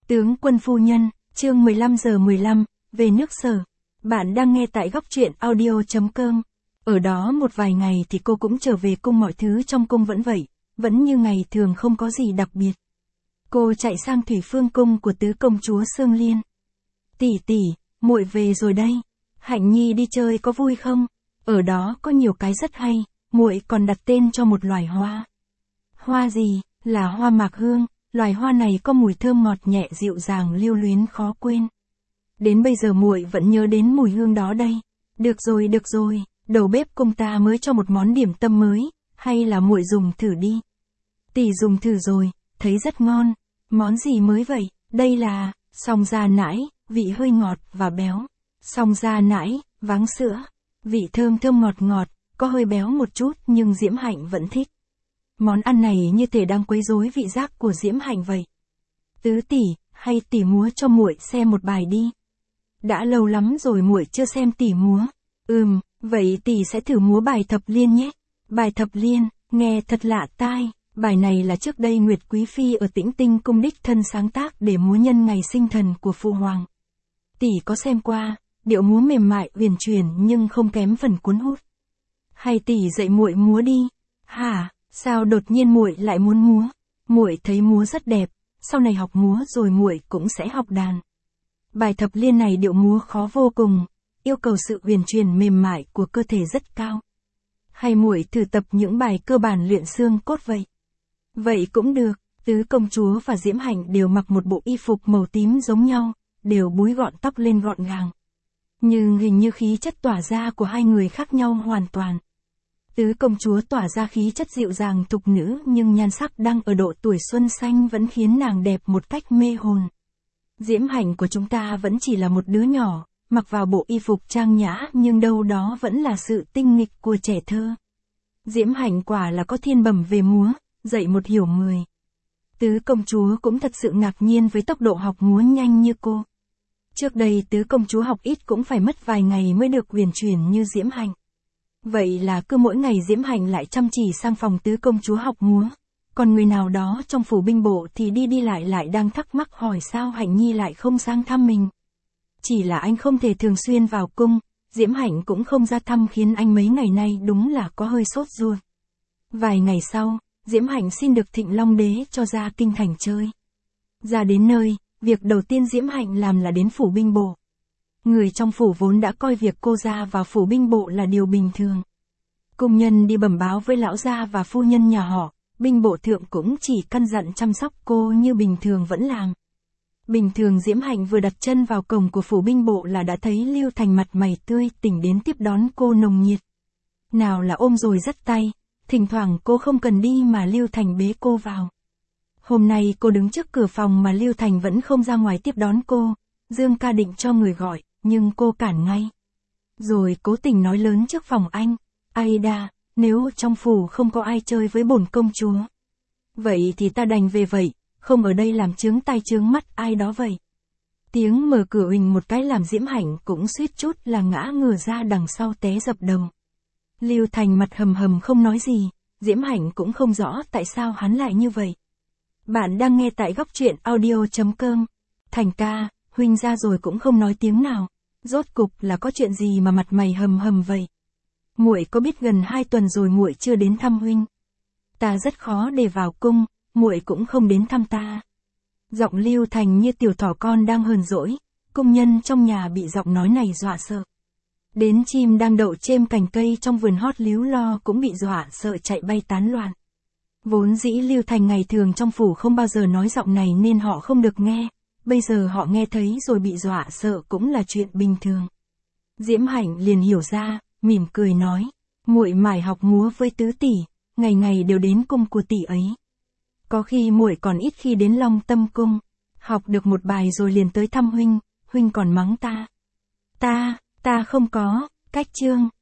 Tướng quân phu nhân, chương 15:15, về nước Sở. Bạn đang nghe tại góc truyện audio.com. Ở đó một vài ngày thì cô cũng trở về cung, mọi thứ trong cung vẫn vậy, vẫn như ngày thường, không có gì đặc biệt. Cô chạy sang Thủy Phương cung của tứ công chúa Sương Liên. Tỷ tỷ, muội về rồi đây. Hạnh Nhi đi chơi có vui không? Ở đó có nhiều cái rất hay, muội còn đặt tên cho một loài hoa. Hoa gì? Là hoa mạc hương. Loài hoa này có mùi thơm ngọt nhẹ, dịu dàng, lưu luyến khó quên. Đến bây giờ muội vẫn nhớ đến mùi hương đó đây. Được rồi, đầu bếp cung ta mới cho một món điểm tâm mới, hay là muội dùng thử đi. Tỷ dùng thử rồi, thấy rất ngon. Món gì mới vậy? Đây là song gia nãi, vị hơi ngọt và béo. Song gia nãi, váng sữa, vị thơm ngọt, có hơi béo một chút nhưng Diễm Hạnh vẫn thích. Món ăn này như thể đang quấy rối vị giác của Diễm Hạnh vậy. Tứ tỷ, hay tỷ múa cho muội xem một bài đi. Đã lâu lắm rồi muội chưa xem tỷ múa. Vậy tỷ sẽ thử múa bài Thập Liên nhé. Bài Thập Liên, nghe thật lạ tai. Bài này là trước đây Nguyệt Quý Phi ở Tĩnh Tinh cung đích thân sáng tác để múa nhân ngày sinh thần của Phụ Hoàng. Tỷ có xem qua, điệu múa mềm mại uyển chuyển nhưng không kém phần cuốn hút. Hay tỷ dạy muội múa đi. Hả? Sao đột nhiên muội lại muốn múa? Muội thấy múa rất đẹp, sau này học múa rồi muội cũng sẽ học đàn. Bài Thập Liên này điệu múa khó vô cùng, yêu cầu sự uyển chuyển mềm mại của cơ thể rất cao. Hay muội thử tập những bài cơ bản luyện xương cốt vậy? Vậy cũng được. Tứ công chúa và Diễm Hạnh đều mặc một bộ y phục màu tím giống nhau, đều búi gọn tóc lên gọn gàng. Nhưng hình như khí chất tỏa ra của hai người khác nhau hoàn toàn. Tứ công chúa tỏa ra khí chất dịu dàng thục nữ, nhưng nhan sắc đang ở độ tuổi xuân xanh vẫn khiến nàng đẹp một cách mê hồn. Diễm Hạnh của chúng ta vẫn chỉ là một đứa nhỏ, mặc vào bộ y phục trang nhã nhưng đâu đó vẫn là sự tinh nghịch của trẻ thơ. Diễm Hạnh quả là có thiên bẩm về múa, dạy một hiểu 10. Tứ công chúa cũng thật sự ngạc nhiên với tốc độ học múa nhanh như cô. Trước đây tứ công chúa học ít cũng phải mất vài ngày mới được uyển chuyển như Diễm Hạnh. Vậy là cứ mỗi ngày Diễm Hạnh lại chăm chỉ sang phòng tứ công chúa học múa. Còn người nào đó trong phủ binh bộ thì đi lại đang thắc mắc hỏi sao Hạnh Nhi lại không sang thăm mình. Chỉ là anh không thể thường xuyên vào cung, Diễm Hạnh cũng không ra thăm khiến anh mấy ngày nay đúng là có hơi sốt ruột. Vài ngày sau, Diễm Hạnh xin được Thịnh Long Đế cho ra kinh thành chơi. Ra đến nơi, việc đầu tiên Diễm Hạnh làm là đến phủ binh bộ. Người trong phủ vốn đã coi việc cô ra vào phủ binh bộ là điều bình thường. Cung nhân đi bẩm báo với lão gia và phu nhân nhà họ, binh bộ thượng cũng chỉ căn dặn chăm sóc cô như bình thường vẫn làm. Bình thường Diễm Hạnh vừa đặt chân vào cổng của phủ binh bộ là đã thấy Lưu Thành mặt mày tươi tỉnh đến tiếp đón cô nồng nhiệt. Nào là ôm rồi dắt tay, thỉnh thoảng cô không cần đi mà Lưu Thành bế cô vào. Hôm nay cô đứng trước cửa phòng mà Lưu Thành vẫn không ra ngoài tiếp đón cô. Dương ca định cho người gọi, nhưng cô cản ngay. Rồi cố tình nói lớn trước phòng anh, Aida, nếu trong phủ không có ai chơi với bổn công chúa, vậy thì ta đành về vậy, không ở đây làm chướng tai chướng mắt ai đó vậy. Tiếng mở cửa uỳnh một cái làm Diễm Hạnh cũng suýt chút là ngã ngửa ra đằng sau té dập đầu. Lưu Thành mặt hầm không nói gì, Diễm Hạnh cũng không rõ tại sao hắn lại như vậy. Bạn đang nghe tại góc truyện audio.com. Thành ca, huynh ra rồi cũng không nói tiếng nào. Rốt cục là có chuyện gì mà mặt mày hầm vậy? Muội có biết gần 2 tuần rồi muội chưa đến thăm huynh. Ta rất khó để vào cung, muội cũng không đến thăm ta. Giọng Lưu Thành như tiểu thỏ con đang hờn dỗi, công nhân trong nhà bị giọng nói này dọa sợ. Đến chim đang đậu trên cành cây trong vườn hót líu lo cũng bị dọa sợ chạy bay tán loạn. Vốn dĩ Lưu Thành ngày thường trong phủ không bao giờ nói giọng này nên họ không được nghe. Bây giờ họ nghe thấy rồi bị dọa sợ cũng là chuyện bình thường. Diễm Hạnh liền hiểu ra, mỉm cười nói, muội mải học múa với tứ tỷ, ngày ngày đều đến cung của tỷ ấy. Có khi muội còn ít khi đến Long Tâm cung, học được một bài rồi liền tới thăm huynh, huynh còn mắng ta. Ta không có, cách chương,